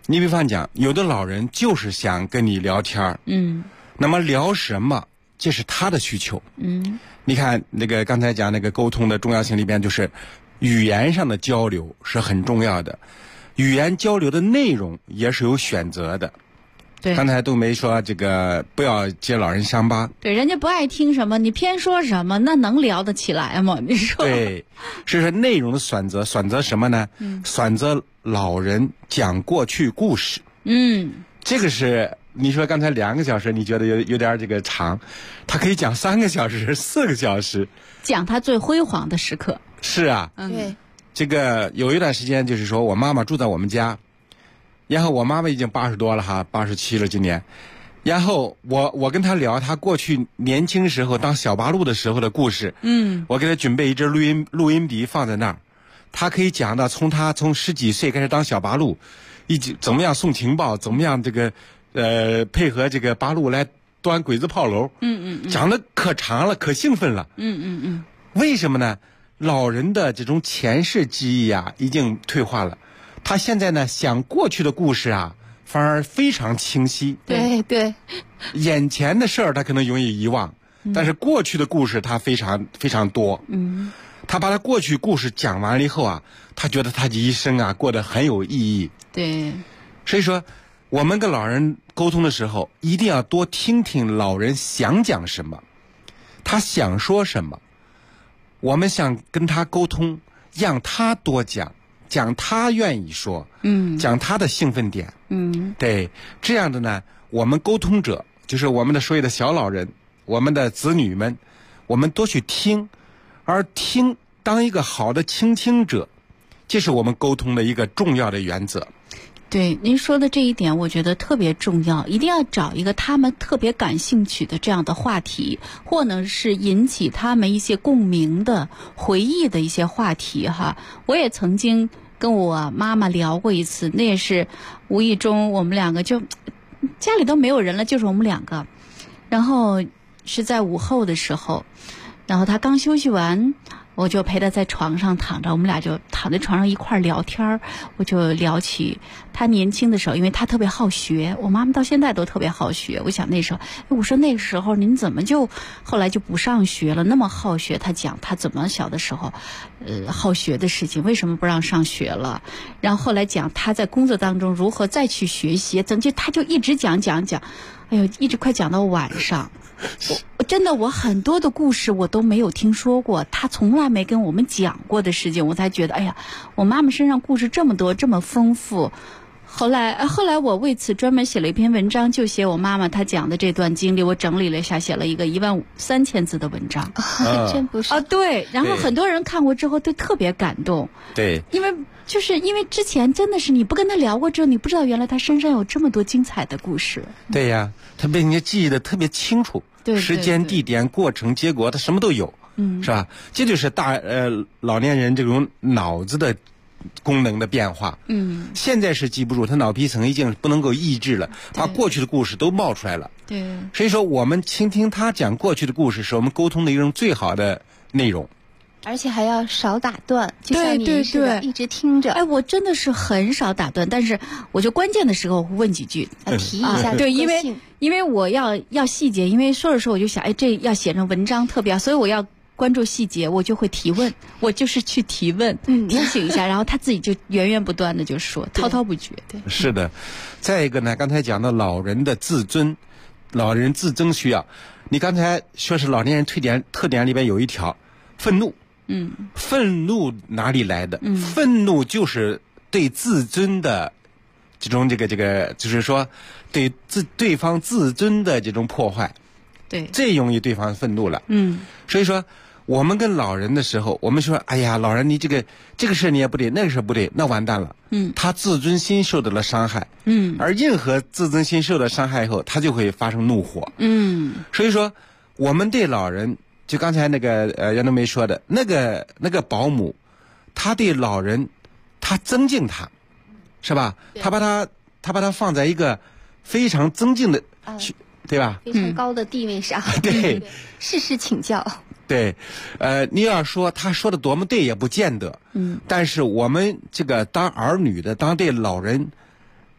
你比方讲，有的老人就是想跟你聊天，那么聊什么，这是他的需求，你看那个刚才讲那个沟通的重要性里边，就是语言上的交流是很重要的，语言交流的内容也是有选择的。
对，
刚才都没说这个不要揭老人伤疤。
对，人家不爱听什么，你偏说什么，那能聊得起来吗？你说？
对，是说内容的选择什么呢？选择老人讲过去故事。这个是你说刚才2个小时，你觉得有点这个长，他可以讲3个小时、4个小时，
讲他最辉煌的时刻。
是啊，
对，
这个有一段时间就是说我妈妈住在我们家。然后我妈妈已经80多了哈，87了今年。然后我跟她聊她过去年轻时候当小八路的时候的故事。我给她准备一支录音笔放在那儿，她可以讲到从10几岁开始当小八路，怎么样送情报，怎么样这个配合这个八路来端鬼子炮楼。讲的可长了，可兴奋了。为什么呢？老人的这种前世记忆啊，已经退化了。他现在呢，想过去的故事啊，反而非常清晰。
对对，
眼前的事儿他可能容易遗忘，但是过去的故事他非常非常多。他把他过去故事讲完了以后啊，他觉得他一生啊过得很有意义。
对，
所以说我们跟老人沟通的时候，一定要多听听老人想讲什么，他想说什么，我们想跟他沟通，让他多讲他愿意说，讲他的兴奋点，对，这样的呢，我们沟通者就是我们的所有的小老人，我们的子女们，我们多去听，而听当一个好的倾听者，这是我们沟通的一个重要的原则。
对，您说的这一点我觉得特别重要，一定要找一个他们特别感兴趣的这样的话题，或者是引起他们一些共鸣的回忆的一些话题哈。我也曾经跟我妈妈聊过一次，那也是无意中我们2个就家里都没有人了，就是我们2个，然后是在午后的时候，然后她刚休息完，我就陪她在床上躺着，我们俩就躺在床上一块儿聊天，我就聊起她年轻的时候，因为她特别好学，我妈妈到现在都特别好学。我想那时候，我说那个时候您怎么就后来就不上学了？那么好学，她讲她怎么小的时候，好学的事情，为什么不让上学了？然后后来讲她在工作当中如何再去学习，她就一直讲，哎呦，一直快讲到晚上。真的，我很多的故事我都没有听说过，他从来没跟我们讲过的事情，我才觉得，哎呀，我妈妈身上故事这么多，这么丰富。后来我为此专门写了一篇文章，就写我妈妈她讲的这段经历，我整理了一下，写了一个13000字的文章。
真不是
啊，对。然后很多人看过之后都特别感动。
对，
因为之前真的是你不跟他聊过之后，你不知道原来他身上有这么多精彩的故事。
对呀，他被人家记忆的特别清楚，
对，
时间、地点、过程、结果，他什么都有，是吧？这就是老年人这种脑子的功能的变化。现在是记不住，他脑皮层已经不能够抑制了，把过去的故事都冒出来了。
对，
所以说我们倾听他讲过去的故事，是我们沟通的一种最好的内容。
而且还要少打断，就像你似的，一直听着。
哎，我真的是很少打断，但是我就关键的时候问几句，
提一下。
对，因为我要细节，因为说着说我就想，哎，这要写成文章特别好，所以我要关注细节，我就会提问，我就是去提问，提醒一下，然后他自己就源源不断的就说，滔滔不绝。对，
是的。再一个呢，刚才讲到老人的自尊，老人自尊需要，你刚才说是老年人特点里边有一条，愤怒。愤怒哪里来的？愤怒就是对自尊的这种这个，就是说对方自尊的这种破坏。
对，
最容易对方愤怒了。所以说我们跟老人的时候，我们说，哎呀，老人你这个事你也不对，那个事不对，那完蛋了。他自尊心受到了伤害。而任何自尊心受到伤害以后，他就会发生怒火。所以说我们对老人。就刚才那个杨冬梅说的那个保姆，他对老人，他尊敬他，是吧？他把他放在一个非常尊敬的，对吧？
非常高的地位上，
对，
事事请教。
对，你要说他说的多么对也不见得，但是我们这个当儿女的，当对老人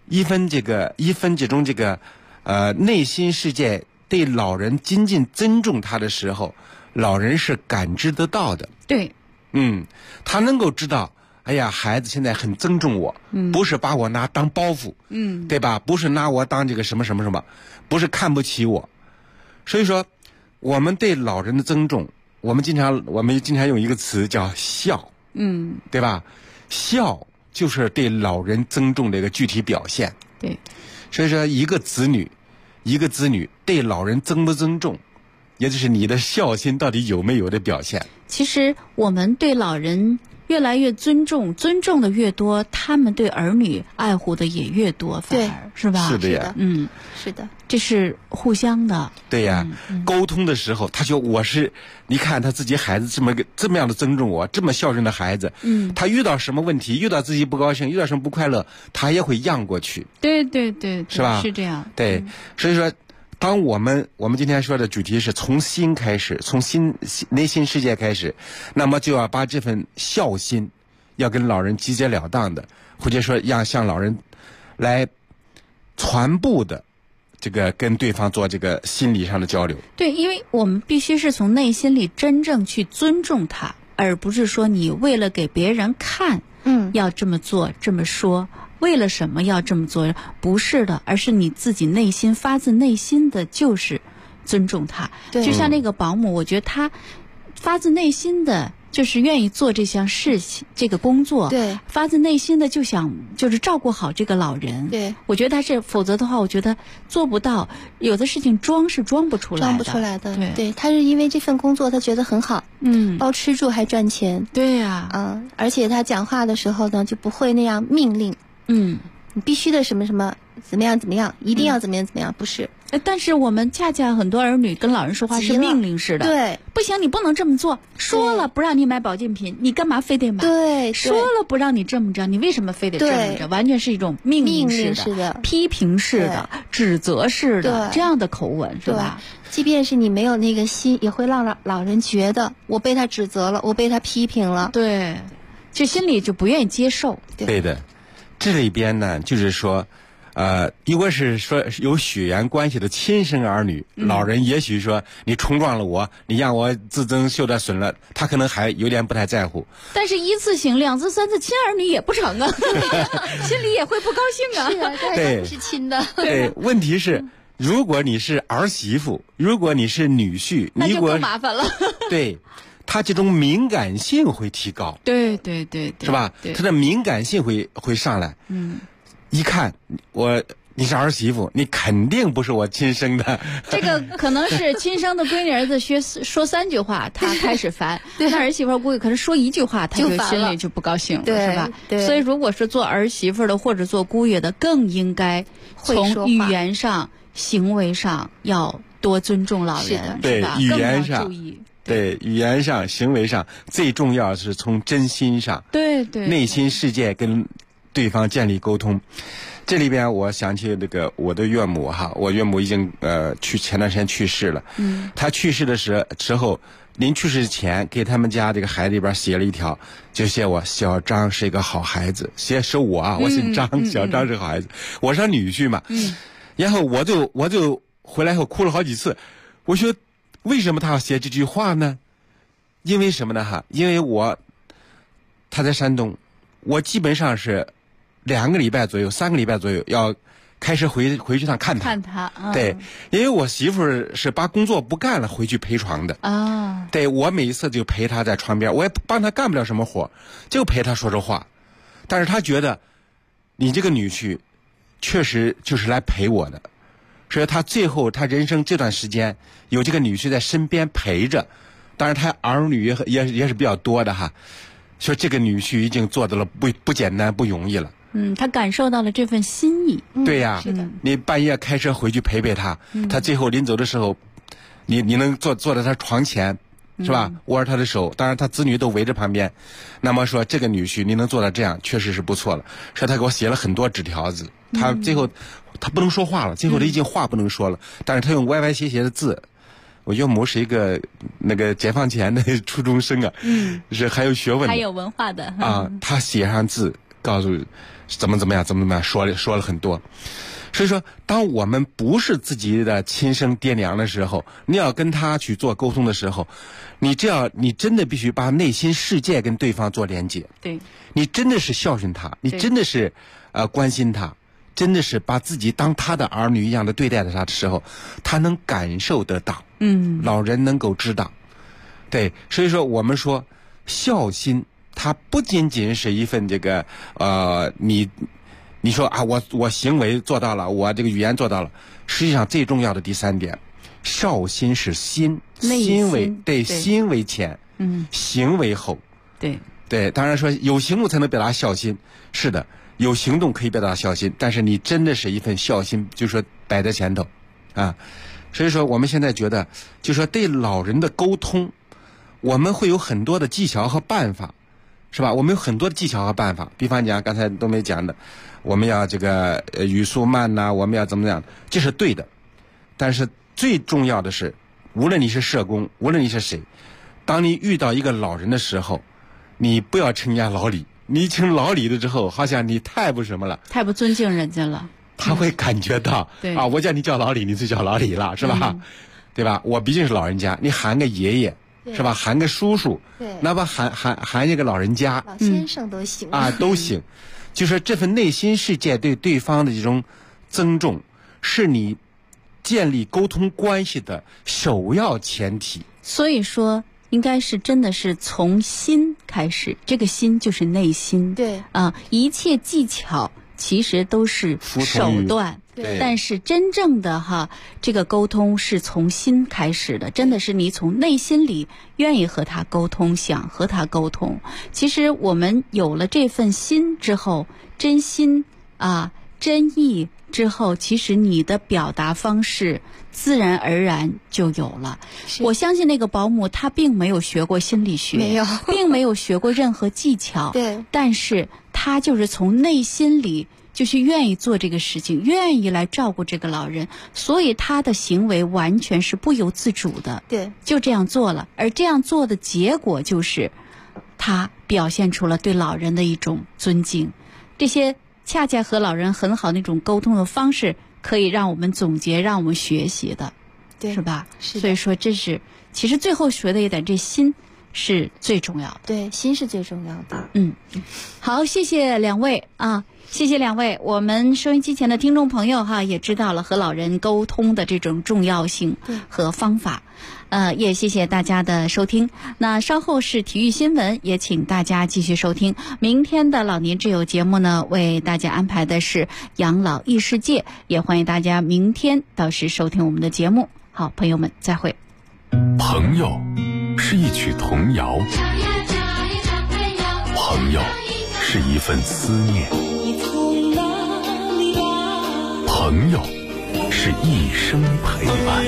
一分这种内心世界对老人仅仅尊重他的时候，老人是感知得到的。
对，
他能够知道，哎呀，孩子现在很尊重我，不是把我拿当包袱，对吧？不是拿我当这个什么什么什么，不是看不起我。所以说，我们对老人的尊重，我们经常用一个词叫孝，对吧？孝就是对老人尊重的一个具体表现。
对，
所以说一个子女对老人尊不尊重，也就是你的孝心到底有没有的表现。
其实我们对老人越来越尊重的越多，他们对儿女爱护的也越多，反而是吧？
是的呀，
是的，
这是互相的。
对呀，沟通的时候，他说你看他自己孩子这么样的尊重我，这么孝顺的孩子，他遇到什么问题，遇到自己不高兴，遇到什么不快乐，他也会让过去。
对，
是吧？
是这样。
对，所以说，当我们今天说的主题是从心开始，从内心世界开始，那么就要把这份孝心要跟老人直截了当的，或者说要向老人来传播的跟对方做这个心理上的交流。
对，因为我们必须是从内心里真正去尊重他，而不是说你为了给别人看，要这么做这么说，为了什么要这么做？不是的，而是你自己内心发自内心的就是尊重他。就像那个保姆，我觉得他发自内心的就是愿意做这项事情，这个工作，
对，
发自内心的就是照顾好这个老人。
对，
我觉得他是，否则的话，我觉得做不到。有的事情装不出来的。
对，他是因为这份工作他觉得很好，包吃住还赚钱。
对呀，
而且他讲话的时候呢，就不会那样命令，你必须的什么什么怎么样，一定要怎么样，不是。
但是我们恰恰很多儿女跟老人说话是命令式的，
对，
不行，你不能这么做，说了不让你买保健品，你干嘛非得买？
对，
说了不让你这么着，你为什么非得这么着？完全是一种命令式的、批评式的、指责式的这样的口吻，是吧？
即便是你没有那个心，也会让老人觉得我被他指责了，我被他批评了，
对，就心里就不愿意接受。
对的，这里边呢，就是说。如果是说有血缘关系的亲生儿女，老人也许说你冲撞了我，你让我自尊受到损了，他可能还有点不太在乎。
但是一次性、两次、三次亲儿女也不成啊，心里也会不高兴啊。
是啊，对，是亲的。
对，问题是，如果你是儿媳妇，如果你是女婿，
那就更麻烦了。
对。他这种敏感性会提高，
对，
是吧？他的敏感性会上来。一看你是儿媳妇，你肯定不是我亲生的。
这个可能是亲生的闺女儿子说3句话，他开始烦；那儿媳妇估计可能说1句话，他就心里就不高兴了，是吧？所以如果是做儿媳妇的或者做姑爷的，更应该从语言上、行为上要多尊重老人，
对，语言上
注意。
对，语言上、行为上，最重要是从真心上，
对，
内心世界跟对方建立沟通。这里边我想起我的岳母哈，我岳母已经前段时间去世了。他去世的时候，临去世前给他们家这个孩子里边写了一条，就写我小张是一个好孩子，是我啊，我姓张，小张是个好孩子，我是他女婿嘛。然后我就回来后哭了好几次，我说为什么他要写这句话呢？因为什么呢哈？因为他在山东，我基本上是2个礼拜左右、3个礼拜左右要开始回去趟看他。对，因为我媳妇是把工作不干了回去陪床的啊。对，我每一次就陪他在床边，我也帮他干不了什么活，就陪他说说话。但是他觉得你这个女婿确实就是来陪我的，所以他最后他人生这段时间有这个女婿在身边陪着，当然他儿女也是比较多的哈。说这个女婿已经做到了不简单不容易了。
他感受到了这份心意。
对呀，
是的。
你半夜开车回去陪他，他最后临走的时候，你能坐在他床前，是吧？握着他的手，当然他子女都围着旁边。那么说这个女婿你能做到这样，确实是不错了。说他给我写了很多纸条子，他最后他不能说话了，最后他已经话不能说了，但是他用歪歪斜斜的字。我岳母是一个解放前的初中生啊，是还有学问的，
还有文化的
啊。他写上字，告诉怎么样，说了很多。所以说，当我们不是自己的亲生爹娘的时候，你要跟他去做沟通的时候，你真的必须把内心世界跟对方做连接。
对，
你真的是孝顺他，你真的是关心他，真的是把自己当他的儿女一样的对待他的时候，他能感受得到。老人能够知道。对，所以说我们说孝心，它不仅仅是一份这个你说啊，我行为做到了，我这个语言做到了。实际上最重要的第3点，孝心是心为前，行为后。对，当然说有行动才能表达孝心，是的，有行动可以表达孝心，但是你真的是一份孝心，就是说摆在前头啊。所以说我们现在觉得，就是说对老人的沟通，我们会有很多的技巧和办法，是吧？我们有很多的技巧和办法，比方讲刚才都没讲的，我们要这个语速慢呐，我们要怎么样，这是对的。但是最重要的是，无论你是社工，无论你是谁，当你遇到一个老人的时候，你不要称人家老李，你称老李了之后，好像你太不什么了，
太不尊敬人家了。
他会感觉到啊，我叫你叫老李，你就叫老李了，是吧？对吧？我毕竟是老人家，你喊个爷爷。是吧？喊个叔叔，哪怕喊一个老人家，
老先生都行
啊，都行。就是这份内心世界对对方的这种尊重，是你建立沟通关系的首要前提。
所以说，应该是真的是从心开始，这个心就是内心。
对
啊，一切技巧其实都是手段。但是真正的这个沟通是从心开始的，真的是你从内心里愿意和他沟通，想和他沟通。其实我们有了这份心之后，真心真意之后，其实你的表达方式自然而然就有了。我相信那个保姆她并没有学过心理学，
没有，
并没有学过任何技巧，
对，
但是她就是从内心里就是愿意做这个事情，愿意来照顾这个老人，所以他的行为完全是不由自主的，
对，
就这样做了。而这样做的结果就是他表现出了对老人的一种尊敬。这些恰恰和老人很好那种沟通的方式，可以让我们总结，让我们学习的，
对，
是吧？
是的。
所以说这是其实最后学的一点，这心是最重要的。
对，心是最重要的。
好，谢谢两位啊。谢谢两位，我们收音机前的听众朋友也知道了和老人沟通的这种重要性和方法，也谢谢大家的收听。那稍后是体育新闻，也请大家继续收听。明天的老年之友节目呢，为大家安排的是养老异世界，也欢迎大家明天到时收听我们的节目。好，朋友们，再会。
朋友是一曲童谣，朋友是一份思念，朋友是一生陪伴。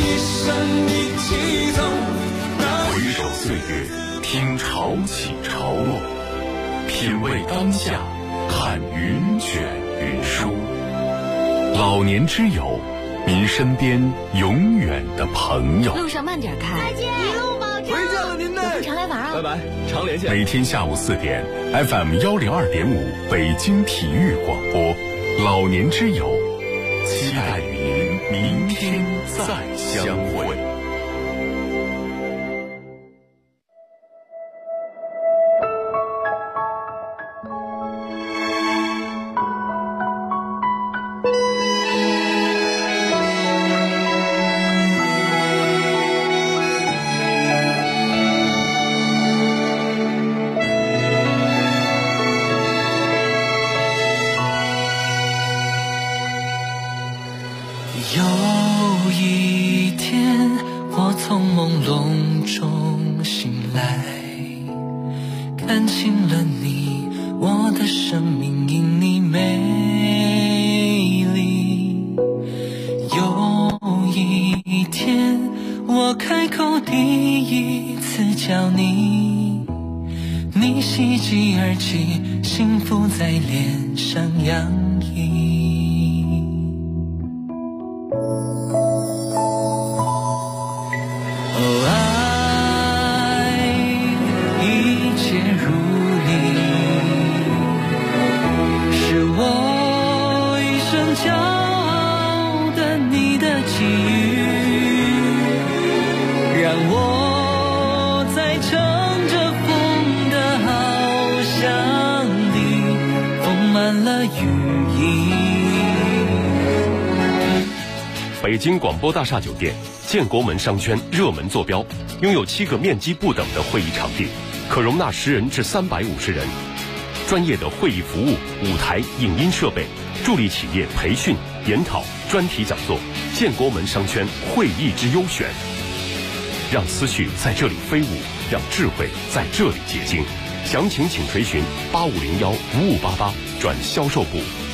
回首岁月，听潮起潮落，品味当下，看云卷云舒。老年之友，您身边永远的朋友。
路上慢点开，
再见，一路保重。
回见了您呢，
有空常来玩啊！
拜拜，常连线。
每天下午4点 ，FM 102.5北京体育广播，老年之友，期待与您明天再相会。
有一天，我从朦胧中醒来，看清了你，我的生命因你美丽。有一天，我开口第一次叫你，你喜极而泣，幸福在脸上洋溢。是骄傲的你的际遇，让我在乘着风的翱翔里丰满了羽翼。
北京广播大厦酒店建国门商圈热门坐标，拥有7个面积不等的会议场地，可容纳10人至350人。专业的会议服务、舞台、影音设备，助力企业培训、研讨、专题讲座。建国门商圈会议之优选，让思绪在这里飞舞，让智慧在这里结晶。详情请垂询8501-5588转销售部